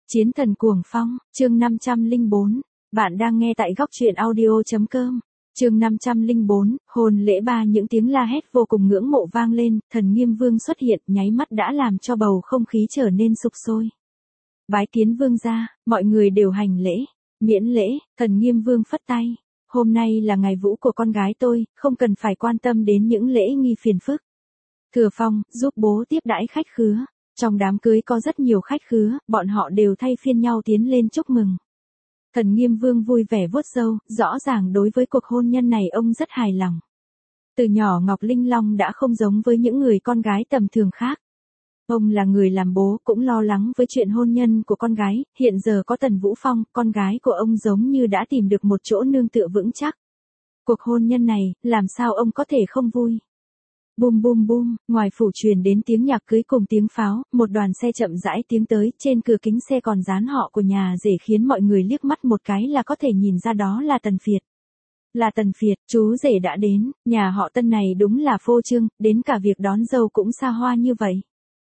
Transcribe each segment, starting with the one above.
Chiến thần cuồng phong, chương 504. Bạn đang nghe tại góc truyện audio.com. Chương 504, hôn lễ ba. Những tiếng la hét vô cùng ngưỡng mộ vang lên, thần Nghiêm Vương xuất hiện, nháy mắt đã làm cho bầu không khí trở nên sục sôi. Bái kiến vương gia, mọi người đều hành lễ. Miễn lễ, thần Nghiêm Vương phất tay. Hôm nay là ngày vũ của con gái tôi, không cần phải quan tâm đến những lễ nghi phiền phức. Thừa Phong, giúp bố tiếp đãi khách khứa. Trong đám cưới có rất nhiều khách khứa, bọn họ đều thay phiên nhau tiến lên chúc mừng. Thần Nghiêm Vương vui vẻ vuốt râu, rõ ràng đối với cuộc hôn nhân này ông rất hài lòng. Từ nhỏ Ngọc Linh Long đã không giống với những người con gái tầm thường khác. Ông là người làm bố cũng lo lắng với chuyện hôn nhân của con gái, hiện giờ có Tần Vũ Phong, con gái của ông giống như đã tìm được một chỗ nương tựa vững chắc. Cuộc hôn nhân này, làm sao ông có thể không vui? Bum bum bum, ngoài phủ truyền đến tiếng nhạc cưới cùng tiếng pháo, một đoàn xe chậm rãi tiến tới, trên cửa kính xe còn dán họ của nhà rể khiến mọi người liếc mắt một cái là có thể nhìn ra đó là Tần Việt. Là Tần Việt, chú rể đã đến, nhà họ Tân này đúng là phô trương, đến cả việc đón dâu cũng xa hoa như vậy.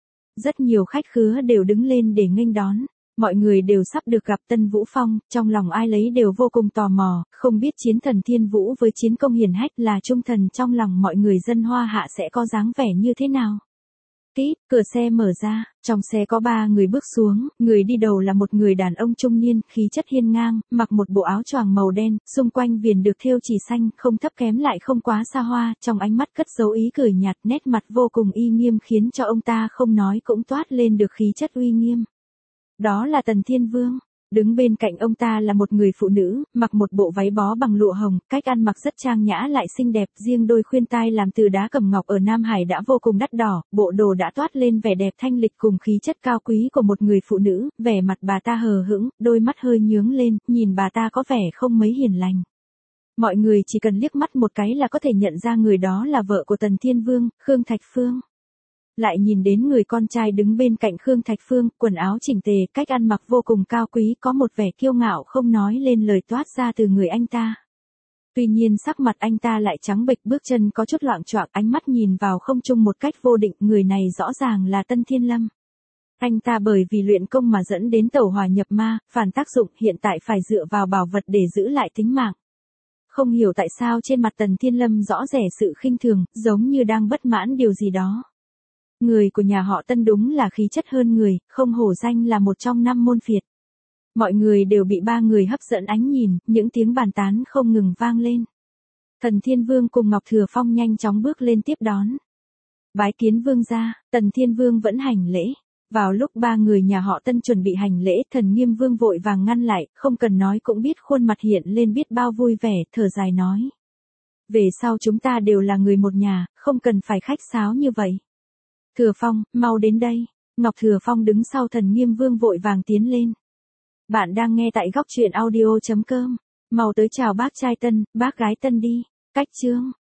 Rất nhiều khách khứa đều đứng lên để nghênh đón. Mọi người đều sắp được gặp Tân Vũ Phong, trong lòng ai lấy đều vô cùng tò mò, không biết chiến thần Thiên Vũ với chiến công hiển hách là trung thần trong lòng mọi người dân Hoa Hạ sẽ có dáng vẻ như thế nào. Tít, cửa xe mở ra, trong xe có 3 người bước xuống, người đi đầu là một người đàn ông trung niên, khí chất hiên ngang, mặc một bộ áo choàng màu đen, xung quanh viền được thêu chỉ xanh, không thấp kém lại không quá xa hoa, trong ánh mắt cất dấu ý cười nhạt, nét mặt vô cùng uy nghiêm khiến cho ông ta không nói cũng toát lên được khí chất uy nghiêm. Đó là Tần Thiên Vương. Đứng bên cạnh ông ta là một người phụ nữ, mặc một bộ váy bó bằng lụa hồng, cách ăn mặc rất trang nhã lại xinh đẹp, riêng đôi khuyên tai làm từ đá cẩm ngọc ở Nam Hải đã vô cùng đắt đỏ, bộ đồ đã toát lên vẻ đẹp thanh lịch cùng khí chất cao quý của một người phụ nữ, vẻ mặt bà ta hờ hững, đôi mắt hơi nhướng lên, nhìn bà ta có vẻ không mấy hiền lành. Mọi người chỉ cần liếc mắt một cái là có thể nhận ra người đó là vợ của Tần Thiên Vương, Khương Thạch Phương. Lại nhìn đến người con trai đứng bên cạnh Khương Thạch Phương, quần áo chỉnh tề, cách ăn mặc vô cùng cao quý, có một vẻ kiêu ngạo không nói lên lời toát ra từ người anh ta. Tuy nhiên sắc mặt anh ta lại trắng bệch, bước chân có chút loạng choạng, ánh mắt nhìn vào không trung một cách vô định, người này rõ ràng là Tân Thiên Lâm. Anh ta bởi vì luyện công mà dẫn đến tẩu hỏa nhập ma, phản tác dụng, hiện tại phải dựa vào bảo vật để giữ lại tính mạng. Không hiểu tại sao trên mặt Tần Thiên Lâm rõ rẻ sự khinh thường, giống như đang bất mãn điều gì đó. Người của nhà họ Tân đúng là khí chất hơn người, không hổ danh là một trong 5 môn phiệt. Mọi người đều bị 3 người hấp dẫn ánh nhìn, những tiếng bàn tán không ngừng vang lên. Thần Thiên Vương cùng Ngọc Thừa Phong nhanh chóng bước lên tiếp đón. Bái kiến vương gia, Tần Thiên Vương vẫn hành lễ. Vào lúc 3 người nhà họ Tân chuẩn bị hành lễ, thần Nghiêm Vương vội vàng ngăn lại, không cần nói cũng biết khuôn mặt hiện lên biết bao vui vẻ, thở dài nói. Về sau chúng ta đều là người một nhà, không cần phải khách sáo như vậy. Thừa Phong, mau đến đây. Ngọc Thừa Phong đứng sau thần Nghiêm Vương vội vàng tiến lên. Bạn đang nghe tại góc truyện audio.com. Mau tới chào bác trai Tân, bác gái Tân đi. Cách chương.